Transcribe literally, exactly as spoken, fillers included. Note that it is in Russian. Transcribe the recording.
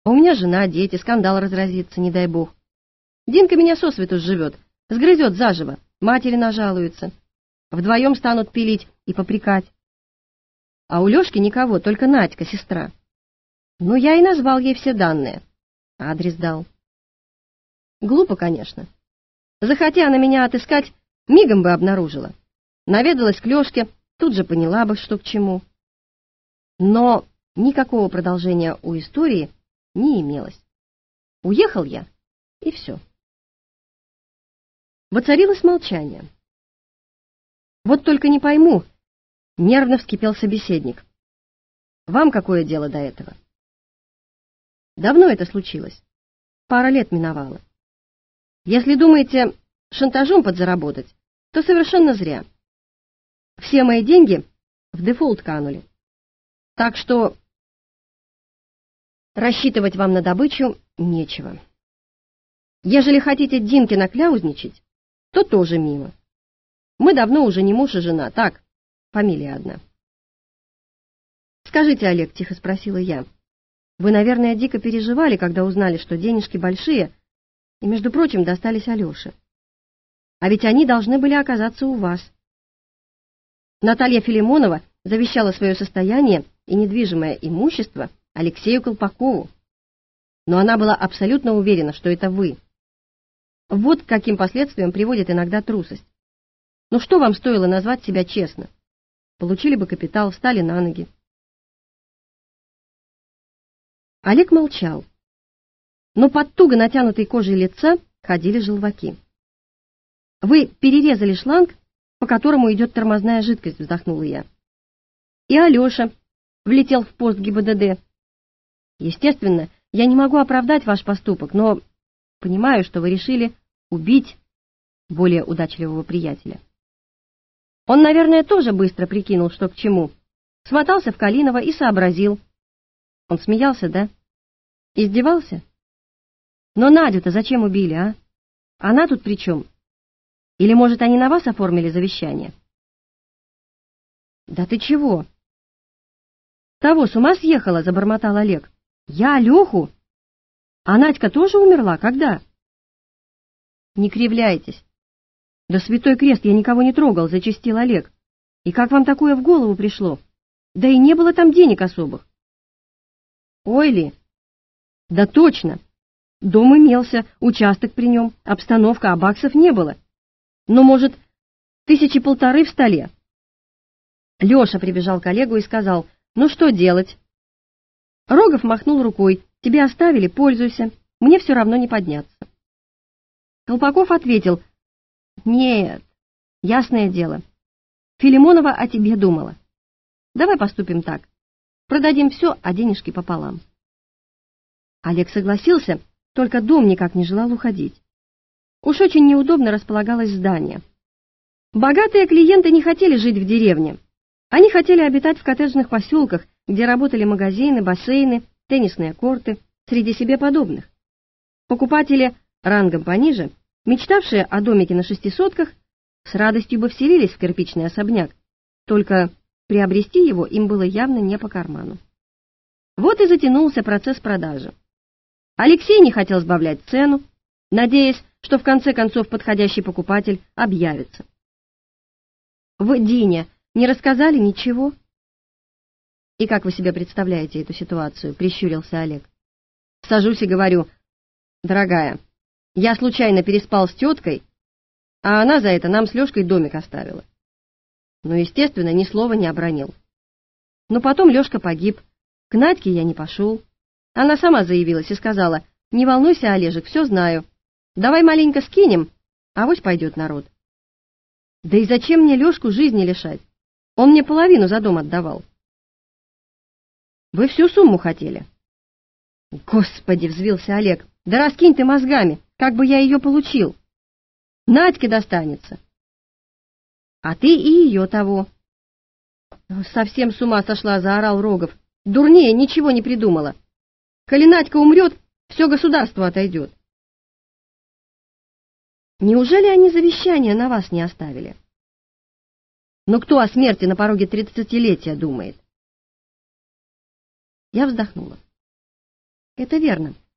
А у меня жена, дети, скандал разразится, не дай бог. Динка меня сосвету сживет, сгрызет заживо, матери нажалуются. Вдвоем станут пилить и попрекать. А у Лешки никого, только Надька, сестра. Ну, я и назвал ей все данные. Адрес дал. Глупо, конечно. Захотя она меня отыскать, мигом бы обнаружила. Наведалась к Лешке, тут же поняла бы, что к чему. Но никакого продолжения у истории не имелось. Уехал я, и все. Воцарилось молчание. Вот только не пойму, нервно вскипел собеседник. Вам какое дело до этого? Давно это случилось. Пара лет миновала. Если думаете шантажом подзаработать, то совершенно зря. Все мои деньги в дефолт канули. Так что рассчитывать вам на добычу нечего. Ежели хотите Динке накляузничать, то тоже мимо. Мы давно уже не муж и жена, так, фамилия одна. Скажите, Олег, тихо спросила я, вы, наверное, дико переживали, когда узнали, что денежки большие, и, между прочим, достались Алёше. А ведь они должны были оказаться у вас. Наталья Филимонова завещала свое состояние и недвижимое имущество Алексею Колпакову. Но она была абсолютно уверена, что это вы. Вот к каким последствиям приводит иногда трусость. Ну что вам стоило назвать себя честно? Получили бы капитал, встали на ноги. Олег молчал, но под туго натянутой кожей лица ходили желваки. «Вы перерезали шланг, по которому идет тормозная жидкость», — вздохнула я. «И Алеша влетел в пост ГИБДД. Естественно, я не могу оправдать ваш поступок, но понимаю, что вы решили убить более удачливого приятеля. Он, наверное, тоже быстро прикинул, что к чему. Смотался в Калиново и сообразил. Он смеялся, да? Издевался? Но Надю-то зачем убили, а? Она тут при чем? Или, может, они на вас оформили завещание?» «Да ты чего?» «Того, с ума съехала», — забормотал Олег. «Я Леху? А Надька тоже умерла? Когда?» «Не кривляйтесь». «Да святой крест, я никого не трогал», — зачастил Олег. «И как вам такое в голову пришло? Да и не было там денег особых». «Ой ли?» «Да точно. Дом имелся, участок при нем, обстановка, а баксов не было. Но, может, тысячи полторы в столе». Леша прибежал к Олегу и сказал: «Ну что делать?» Рогов махнул рукой: «Тебе оставили, пользуйся, мне все равно не подняться». Колпаков ответил: «Нет, ясное дело, Филимонова о тебе думала. Давай поступим так, продадим все, а денежки пополам». Олег согласился, только дом никак не желал уходить. Уж очень неудобно располагалось здание. Богатые клиенты не хотели жить в деревне. Они хотели обитать в коттеджных поселках, где работали магазины, бассейны, теннисные корты, среди себе подобных. Покупатели рангом пониже, мечтавшие о домике на шести сотках, с радостью бы вселились в кирпичный особняк, только приобрести его им было явно не по карману. Вот и затянулся процесс продажи. Алексей не хотел сбавлять цену, надеясь, что в конце концов подходящий покупатель объявится. «В Дине не рассказали ничего?» «И как вы себе представляете эту ситуацию?» — прищурился Олег. Сажусь и говорю: «Дорогая, я случайно переспал с теткой, а она за это нам с Лешкой домик оставила». Ну, естественно, ни слова не обронил. Но потом Лешка погиб, к Надьке я не пошел. Она сама заявилась и сказала: «Не волнуйся, Олежек, все знаю. Давай маленько скинем, авось пойдет народ». Да и зачем мне Лешку жизни лишать? Он мне половину за дом отдавал. Вы всю сумму хотели. Господи, взвился Олег, да раскинь ты мозгами, как бы я ее получил. Надьке достанется. А ты и ее того. Совсем с ума сошла, заорал Рогов. Дурнее ничего не придумала. Коли Надька умрет, все государство отойдет. Неужели они завещание на вас не оставили? Но кто о смерти на пороге тридцатилетия думает? Я вздохнула. Это верно.